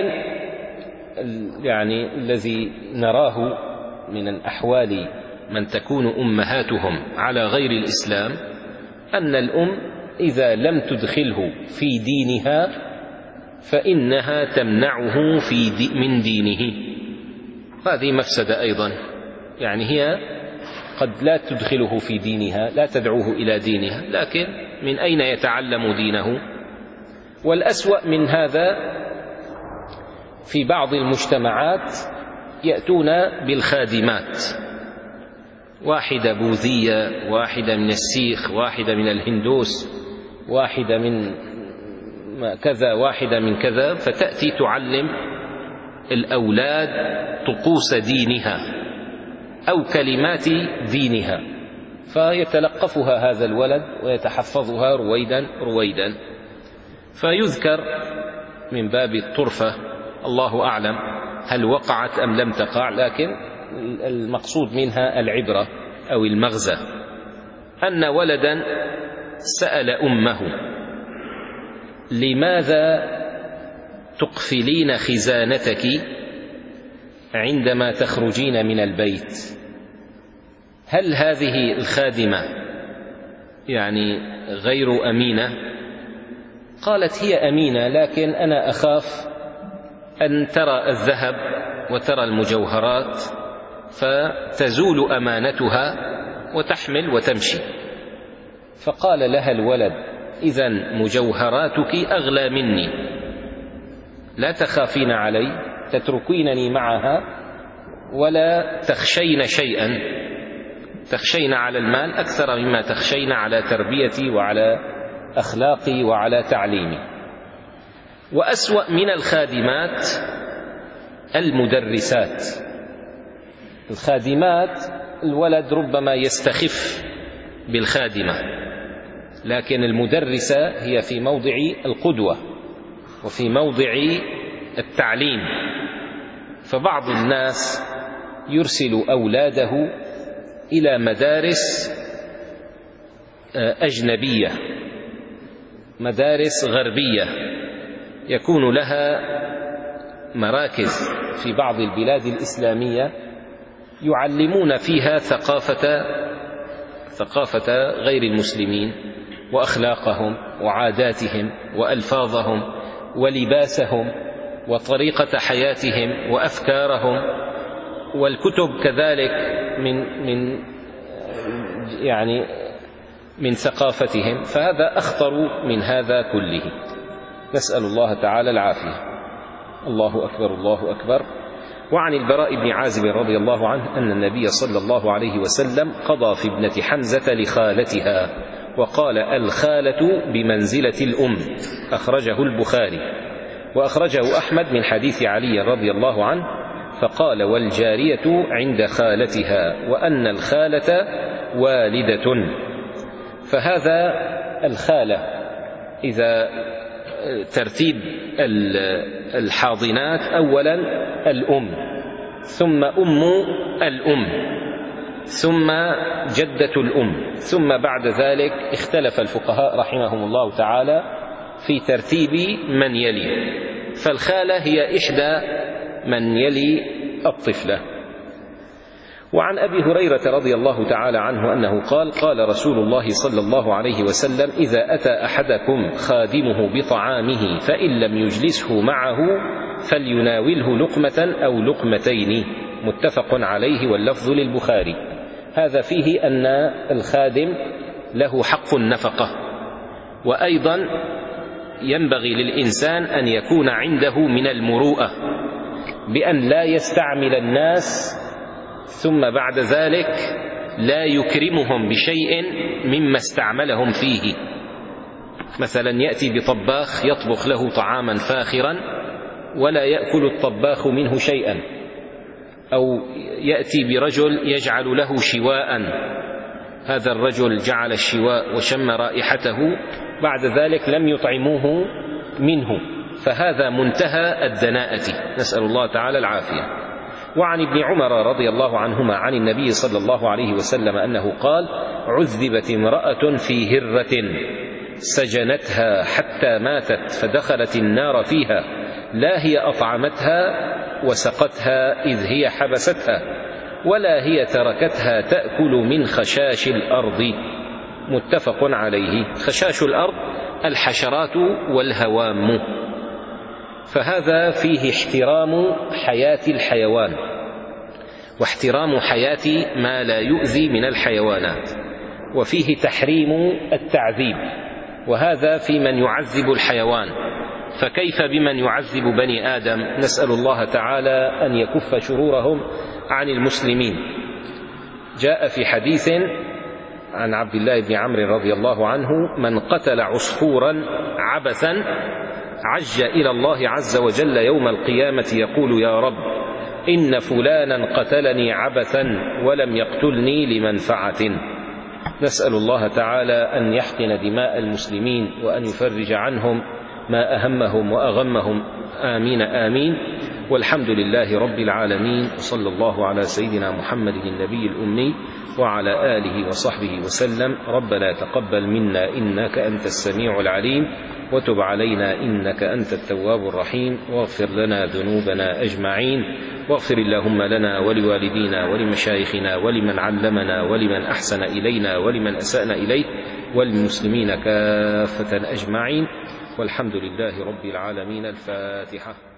يعني الذي نراه من الأحوال من تكون أمهاتهم على غير الإسلام أن الأم إذا لم تدخله في دينها فإنها تمنعه في دي من دينه. هذه مفسدة أيضا، يعني هي قد لا تدخله في دينها، لا تدعوه إلى دينها، لكن من أين يتعلم دينه؟ والأسوأ من هذا في بعض المجتمعات يأتون بالخادمات، واحدة بوذية، واحدة من السيخ، واحدة من الهندوس، واحدة من كذا، واحدة من كذا، فتأتي تعلم الأولاد طقوس دينها أو كلمات دينها، فيتلقفها هذا الولد ويتحفظها رويدا رويدا. فيذكر من باب الطرفة، الله أعلم هل وقعت أم لم تقع، لكن المقصود منها العبرة أو المغزى، أن ولدا سأل أمه: لماذا تقفلين خزانتك عندما تخرجين من البيت؟ هل هذه الخادمة يعني غير أمينة؟ قالت: هي أمينة، لكن أنا أخاف أن ترى الذهب وترى المجوهرات فتزول أمانتها وتحمل وتمشي. فقال لها الولد: إذن مجوهراتك أغلى مني، لا تخافين علي، تتركينني معها ولا تخشين شيئا، تخشين على المال أكثر مما تخشين على تربيتي وعلى أخلاقي وعلى تعليمي. وأسوأ من الخادمات المدرسات. الخادمات الولد ربما يستخف بالخادمة، لكن المدرسة هي في موضع القدوة وفي موضع التعليم. فبعض الناس يرسل أولاده إلى مدارس أجنبية، مدارس غربية، يكون لها مراكز في بعض البلاد الإسلامية يعلمون فيها ثقافة ثقافة غير المسلمين وأخلاقهم وعاداتهم وألفاظهم ولباسهم وطريقة حياتهم وأفكارهم، والكتب كذلك من من يعني من ثقافتهم، فهذا أخطر من هذا كله. نسأل الله تعالى العافية. الله أكبر الله أكبر. وعن البراء بن عازب رضي الله عنه أن النبي صلى الله عليه وسلم قضى في ابنة حمزة لخالتها، وقال: الخالة بمنزلة الأم. أخرجه البخاري. وأخرجه أحمد من حديث علي رضي الله عنه فقال: والجارية عند خالتها، وأن الخالة والدة. فهذا الخالة إذا ترتيب الحاضنات: أولا الأم، ثم أم الأم، ثم جدة الأم، ثم بعد ذلك اختلف الفقهاء رحمهم الله تعالى في ترتيب من يلي، فالخالة هي إحدى من يلي الطفلة. وعن أبي هريرة رضي الله تعالى عنه أنه قال: قال رسول الله صلى الله عليه وسلم: إذا أتى أحدكم خادمه بطعامه فإن لم يجلسه معه فليناوله لقمة أو لقمتين. متفق عليه واللفظ للبخاري. هذا فيه أن الخادم له حق النفقة، وأيضا ينبغي للإنسان أن يكون عنده من المروءة بأن لا يستعمل الناس ثم بعد ذلك لا يكرمهم بشيء مما استعملهم فيه. مثلا يأتي بطباخ يطبخ له طعاما فاخرا ولا يأكل الطباخ منه شيئا، أو يأتي برجل يجعل له شواء، هذا الرجل جعل الشواء وشم رائحته، بعد ذلك لم يطعموه منه، فهذا منتهى الدناءة، نسأل الله تعالى العافية. وعن ابن عمر رضي الله عنهما عن النبي صلى الله عليه وسلم أنه قال: عذبت امرأة في هرة سجنتها حتى ماتت فدخلت النار فيها، لا هي أطعمتها وسقتها إذ هي حبستها، ولا هي تركتها تأكل من خشاش الأرض. متفق عليه. خشاش الأرض الحشرات والهوام. فهذا فيه احترام حياة الحيوان واحترام حياة ما لا يؤذي من الحيوانات، وفيه تحريم التعذيب، وهذا في من يعذب الحيوان، فكيف بمن يعذب بني آدم؟ نسأل الله تعالى أن يكف شرورهم عن المسلمين. جاء في حديث عن عبد الله بن عمرو رضي الله عنه: من قتل عصفورا عبثا عج إلى الله عز وجل يوم القيامة يقول: يا رب إن فلانا قتلني عبثا ولم يقتلني لمنفعة. نسأل الله تعالى أن يحقن دماء المسلمين وأن يفرج عنهم ما أهمهم وأغمهم، آمين آمين. والحمد لله رب العالمين، وصلى الله على سيدنا محمد النبي الأمي وعلى آله وصحبه وسلم. ربنا تقبل منا إنك أنت السميع العليم، وتب علينا إنك أنت التواب الرحيم، واغفر لنا ذنوبنا أجمعين، واغفر اللهم لنا ولوالدينا ولمشايخنا ولمن علمنا ولمن أحسن إلينا ولمن أسأنا إليه والمسلمين كافة أجمعين. والحمد لله رب العالمين. الفاتحة.